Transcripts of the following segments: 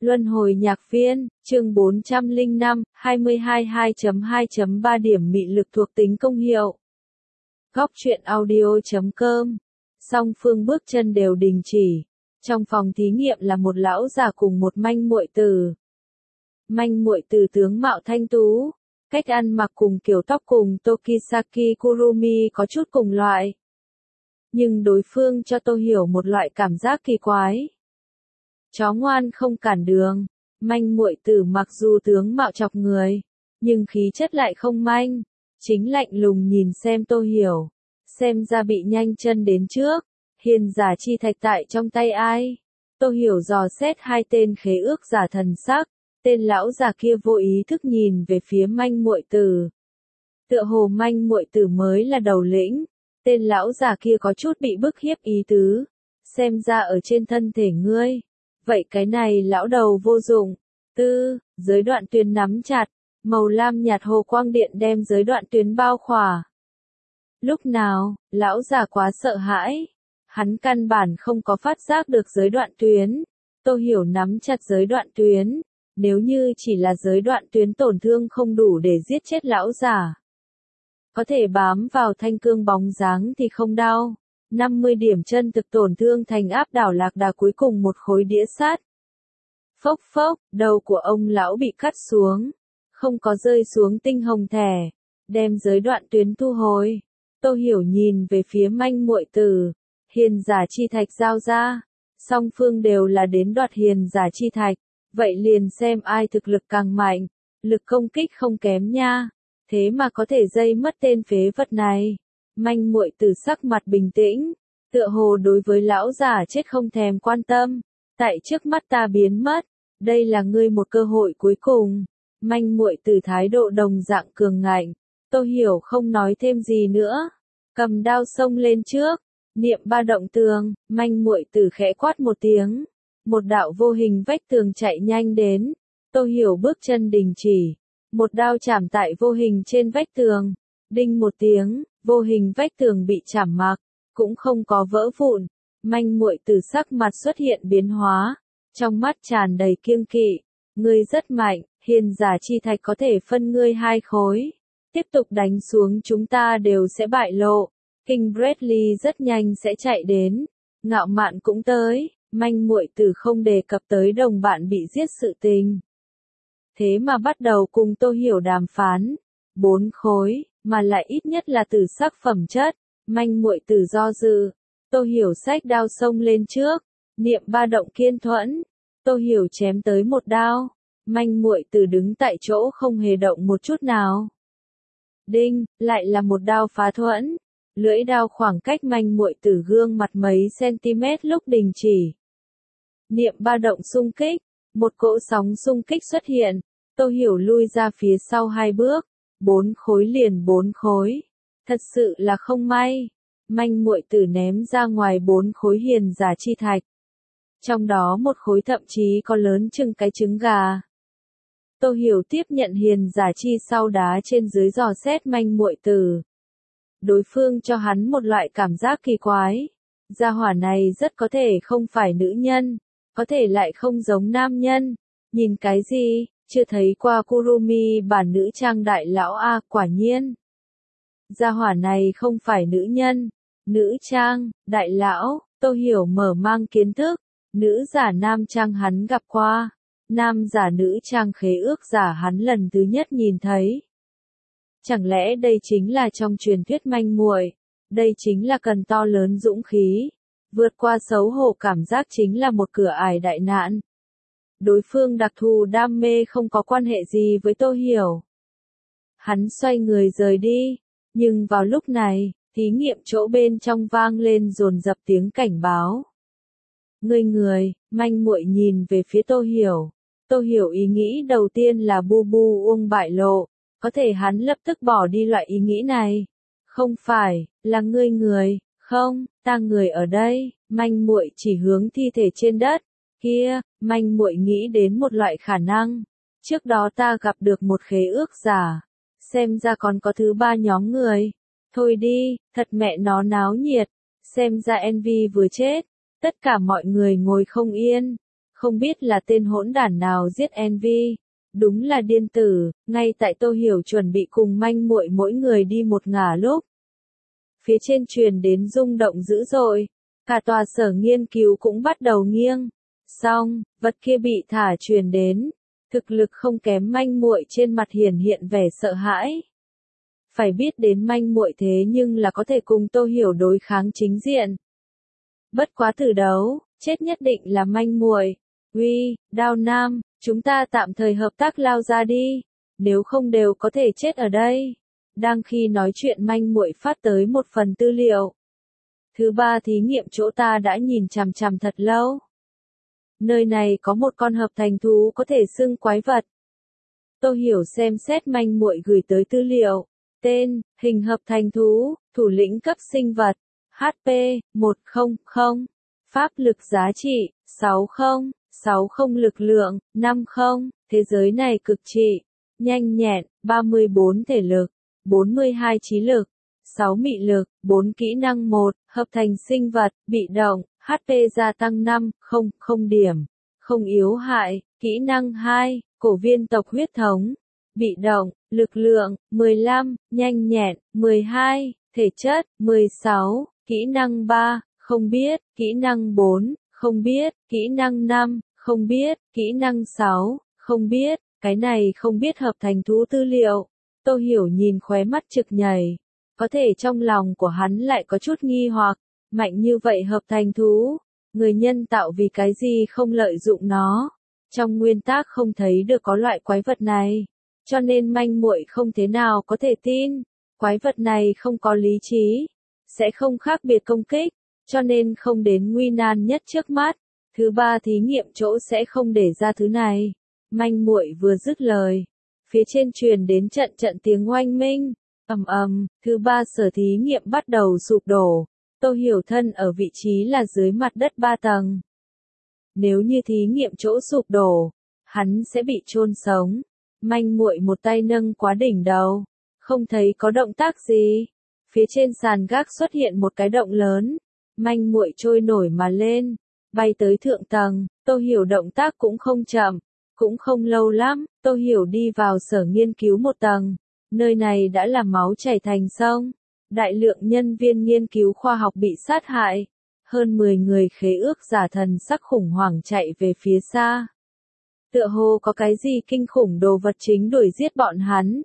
Luân hồi nhạc viên, chương 405, 22 2.2.3 điểm mị lực thuộc tính công hiệu. Góc truyện audio.com. Song phương bước chân đều đình chỉ. Trong phòng thí nghiệm là một lão già cùng một manh muội tử. Manh muội tử tướng mạo thanh tú, cách ăn mặc cùng kiểu tóc cùng Tokisaki Kurumi có chút cùng loại. Nhưng đối phương cho tôi hiểu một loại cảm giác kỳ quái. Chó ngoan không cản đường, manh muội tử mặc dù tướng mạo chọc người, nhưng khí chất lại không manh, chính lạnh lùng nhìn xem tôi hiểu, xem ra bị nhanh chân đến trước, hiền giả chi thạch tại trong tay ai. Tôi hiểu dò xét hai tên khế ước giả thần sắc, tên lão già kia vô ý thức nhìn về phía manh muội tử. Tựa hồ manh muội tử mới là đầu lĩnh, tên lão già kia có chút bị bức hiếp ý tứ, xem ra ở trên thân thể ngươi. Vậy cái này lão đầu vô dụng. Giới đoạn tuyến nắm chặt, màu lam nhạt hồ quang điện đem giới đoạn tuyến bao khỏa. Lúc nào, lão già quá sợ hãi. Hắn căn bản không có phát giác được giới đoạn tuyến. Tôi hiểu nắm chặt giới đoạn tuyến. Nếu như chỉ là giới đoạn tuyến tổn thương không đủ để giết chết lão già. Có thể bám vào thanh cương bóng dáng thì không đau. 50 điểm chân thực tổn thương thành áp đảo lạc đà cuối cùng một khối đĩa sắt. Phốc phốc, đầu của ông lão bị cắt xuống. Không có rơi xuống tinh hồng thẻ. Đem giới đoạn tuyến thu hồi. Tô Hiểu nhìn về phía manh muội tử. Hiền giả chi thạch giao ra. Song phương đều là đến đoạt hiền giả chi thạch. Vậy liền xem ai thực lực càng mạnh. Lực công kích không kém nha. Thế mà có thể dây mất tên phế vật này. Manh muội tử sắc mặt bình tĩnh, tựa hồ đối với lão già chết không thèm quan tâm. Tại trước mắt ta biến mất, đây là ngươi một cơ hội cuối cùng. Manh muội tử thái độ đồng dạng cường ngạnh. Tô Hiểu không nói thêm gì nữa, cầm đao xông lên trước, niệm ba động tường. Manh muội tử khẽ quát một tiếng, một đạo vô hình vách tường chạy nhanh đến. Tô Hiểu bước chân đình chỉ, một đao chạm tại vô hình trên vách tường. Đinh một tiếng, vô hình vách tường bị chảm mặc, cũng không có vỡ vụn. Manh muội tử sắc mặt xuất hiện biến hóa, trong mắt tràn đầy kiêng kỵ. Ngươi rất mạnh, hiền giả chi thạch có thể phân ngươi hai khối. Tiếp tục đánh xuống chúng ta đều sẽ bại lộ. King Bradley rất nhanh sẽ chạy đến. Ngạo mạn cũng tới. Manh muội tử không đề cập tới đồng bạn bị giết sự tình. Thế mà bắt đầu cùng Tô Hiểu đàm phán. 4 khối, mà lại ít nhất là tử sắc phẩm chất. Manh muội tử do dự. Tô Hiểu xách đao xông lên trước, niệm ba động kiên thuẫn. Tô Hiểu chém tới một đao. Manh muội tử đứng tại chỗ không hề động một chút nào. Đinh, lại là một đao phá thuẫn. Lưỡi đao khoảng cách manh muội tử gương mặt mấy cm lúc đình chỉ. Niệm ba động xung kích, một cỗ sóng xung kích xuất hiện. Tô Hiểu lui ra phía sau 2 bước. 4 khối liền 4 khối. Thật sự là không may. Manh muội tử ném ra ngoài 4 khối hiền giả chi thạch. Trong đó một khối thậm chí có lớn chừng cái trứng gà. Tô Hiểu tiếp nhận hiền giả chi sau đá trên dưới dò xét manh muội tử. Đối phương cho hắn một loại cảm giác kỳ quái. Gia hỏa này rất có thể không phải nữ nhân, có thể lại không giống nam nhân. Nhìn cái gì? Chưa thấy qua Kurumi bản nữ trang đại lão a, quả nhiên. Gia hỏa này không phải nữ nhân, nữ trang, đại lão. Tô Hiểu mở mang kiến thức, nữ giả nam trang hắn gặp qua, nam giả nữ trang khế ước giả hắn lần thứ nhất nhìn thấy. Chẳng lẽ đây chính là trong truyền thuyết manh muội? Đây chính là cần to lớn dũng khí, vượt qua xấu hổ cảm giác chính là một cửa ải đại nạn. Đối phương đặc thù đam mê không có quan hệ gì với Tô Hiểu. Hắn xoay người rời đi, nhưng vào lúc này, thí nghiệm chỗ bên trong vang lên dồn dập tiếng cảnh báo. Người, manh muội nhìn về phía Tô Hiểu. Tô Hiểu ý nghĩ đầu tiên là bu bu uông bại lộ, có thể hắn lập tức bỏ đi loại ý nghĩ này. Không phải, là người, không, ta người ở đây. Manh muội chỉ hướng thi thể trên đất. Kia, manh muội nghĩ đến một loại khả năng. Trước đó ta gặp được một khế ước giả. Xem ra còn có thứ 3 nhóm người. Thôi đi, thật mẹ nó náo nhiệt. Xem ra Envy vừa chết. Tất cả mọi người ngồi không yên. Không biết là tên hỗn đản nào giết Envy. Đúng là điên tử, ngay tại Tô Hiểu chuẩn bị cùng manh muội mỗi người đi một ngả lúc. Phía trên truyền đến rung động dữ dội, cả tòa sở nghiên cứu cũng bắt đầu nghiêng. Xong, vật kia bị thả truyền đến, thực lực không kém manh muội trên mặt hiển hiện vẻ sợ hãi. Phải biết đến manh muội thế nhưng là có thể cùng Tô Hiểu đối kháng chính diện. Bất quá từ đấu, chết nhất định là manh muội. Uy, Đao Nam, chúng ta tạm thời hợp tác lao ra đi, nếu không đều có thể chết ở đây. Đang khi nói chuyện manh muội phát tới một phần tư liệu. Thứ ba thí nghiệm chỗ ta đã nhìn chằm chằm thật lâu. Nơi này có một con hợp thành thú có thể xưng quái vật. Tô Hiểu xem xét manh muội gửi tới tư liệu. Tên, hình hợp thành thú, thủ lĩnh cấp sinh vật, HP, 100, pháp lực giá trị, 60 lực lượng, 50, thế giới này cực trị, nhanh nhẹn, 34 thể lực, 42 trí lực, 6 mị lực, 4 kỹ năng 1, hợp thành sinh vật, bị động, HP gia tăng 500 điểm, không yếu hại, kỹ năng 2, cổ viên tộc huyết thống, bị động, lực lượng, 15, nhanh nhẹn, 12, thể chất, 16, kỹ năng 3, không biết, kỹ năng 4, không biết, kỹ năng 5, không biết, kỹ năng 6, không biết, cái này không biết hợp thành thú tư liệu. Tô Hiểu nhìn khóe mắt trực nhảy, có thể trong lòng của hắn lại có chút nghi hoặc, mạnh như vậy hợp thành thú, người nhân tạo vì cái gì không lợi dụng nó, trong nguyên tắc không thấy được có loại quái vật này, cho nên manh muội không thế nào có thể tin, quái vật này không có lý trí, sẽ không khác biệt công kích, cho nên không đến nguy nan nhất trước mắt, thứ ba thí nghiệm chỗ sẽ không để ra thứ này. Manh muội vừa dứt lời, phía trên truyền đến trận trận tiếng oanh minh, ầm ầm, thứ ba sở thí nghiệm bắt đầu sụp đổ. Tô Hiểu thân ở vị trí là dưới mặt đất 3 tầng. Nếu như thí nghiệm chỗ sụp đổ, hắn sẽ bị chôn sống. Manh muội một tay nâng quá đỉnh đầu, không thấy có động tác gì. Phía trên sàn gác xuất hiện một cái động lớn, manh muội trôi nổi mà lên, bay tới thượng tầng. Tô Hiểu động tác cũng không chậm, cũng không lâu lắm, Tô Hiểu đi vào sở nghiên cứu một tầng. Nơi này đã là máu chảy thành sông. Đại lượng nhân viên nghiên cứu khoa học bị sát hại. Hơn 10 người khế ước giả thần sắc khủng hoảng chạy về phía xa. Tựa hồ có cái gì kinh khủng đồ vật chính đuổi giết bọn hắn.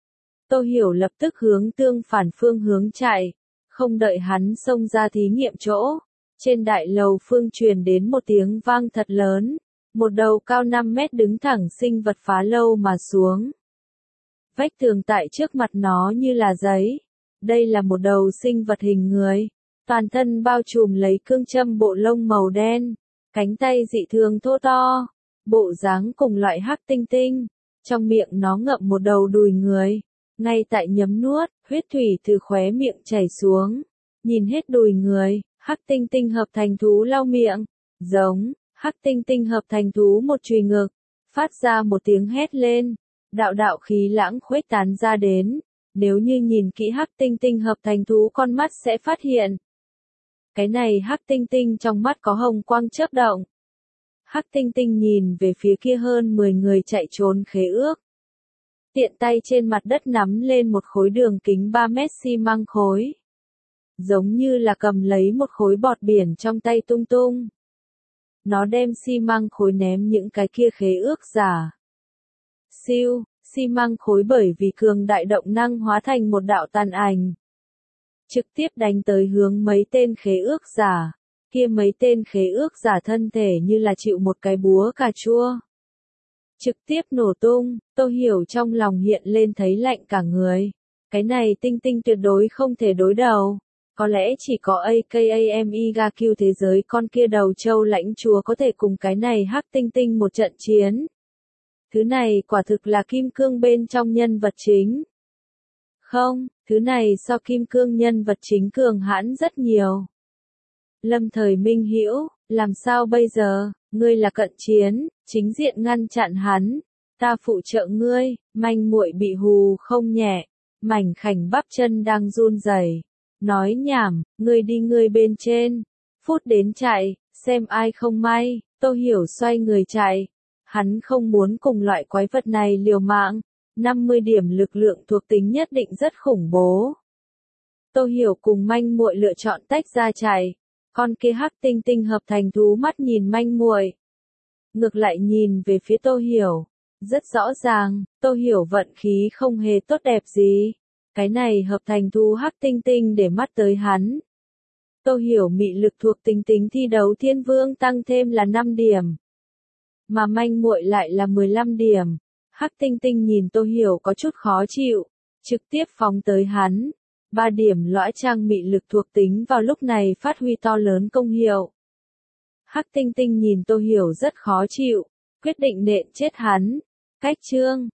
Tô Hiểu lập tức hướng tương phản phương hướng chạy. Không đợi hắn xông ra thí nghiệm chỗ. Trên đại lầu phương truyền đến một tiếng vang thật lớn. Một đầu cao 5 mét đứng thẳng sinh vật phá lâu mà xuống. Vách tường tại trước mặt nó như là giấy. Đây là một đầu sinh vật hình người. Toàn thân bao trùm lấy cương châm bộ lông màu đen. Cánh tay dị thường thô to. Bộ dáng cùng loại hắc tinh tinh. Trong miệng nó ngậm một đầu đùi người. Ngay tại nhấm nuốt, huyết thủy từ khóe miệng chảy xuống. Nhìn hết đùi người, hắc tinh tinh hợp thành thú lau miệng. Giống, hắc tinh tinh hợp thành thú một chùy ngực. Phát ra một tiếng hét lên. Đạo đạo khí lãng khuếch tán ra đến. Nếu như nhìn kỹ hắc tinh tinh hợp thành thú con mắt sẽ phát hiện. Cái này hắc tinh tinh trong mắt có hồng quang chớp động. Hắc tinh tinh nhìn về phía kia hơn 10 người chạy trốn khế ước. Tiện tay trên mặt đất nắm lên một khối đường kính 3 mét xi măng khối. Giống như là cầm lấy một khối bọt biển trong tay tung tung. Nó đem xi măng khối ném những cái kia khế ước giả. Siêu, xi măng khối bởi vì cường đại động năng hóa thành một đạo tàn ảnh. Trực tiếp đánh tới hướng mấy tên khế ước giả. Kia mấy tên khế ước giả thân thể như là chịu một cái búa cà chua. Trực tiếp nổ tung, Tô Hiểu trong lòng hiện lên thấy lạnh cả người. Cái này tinh tinh tuyệt đối không thể đối đầu. Có lẽ chỉ có AKAME Gaku thế giới con kia đầu châu lãnh chúa có thể cùng cái này hắc tinh tinh một trận chiến. Thứ này quả thực là kim cương bên trong nhân vật chính. Không, thứ này so kim cương nhân vật chính cường hãn rất nhiều. Lâm Thời Minh Hữu, làm sao bây giờ, ngươi là cận chiến, chính diện ngăn chặn hắn, ta phụ trợ ngươi, manh muội bị hù không nhẹ, mảnh khảnh bắp chân đang run rẩy. Nói nhảm, ngươi đi ngươi bên trên, phút đến chạy, Xem ai không may, Tô Hiểu xoay người chạy. Hắn không muốn cùng loại quái vật này liều mạng. 50 điểm lực lượng thuộc tính nhất định rất khủng bố. Tô Hiểu cùng manh muội lựa chọn tách ra chạy. Con kia hắc tinh tinh hợp thành thú mắt nhìn manh muội, ngược lại nhìn về phía Tô Hiểu. Rất rõ ràng, Tô Hiểu vận khí không hề tốt đẹp gì. Cái này hợp thành thú hắc tinh tinh để mắt tới hắn. Tô Hiểu mị lực thuộc tính tính thi đấu thiên vương tăng thêm là 5 điểm. Mà manh muội lại là 15 điểm. Hắc tinh tinh nhìn Tô Hiểu có chút khó chịu, trực tiếp phóng tới hắn. 3 điểm lõa trang mị lực thuộc tính vào lúc này phát huy to lớn công hiệu. Hắc tinh tinh nhìn Tô Hiểu rất khó chịu, quyết định nện chết hắn. Cách chương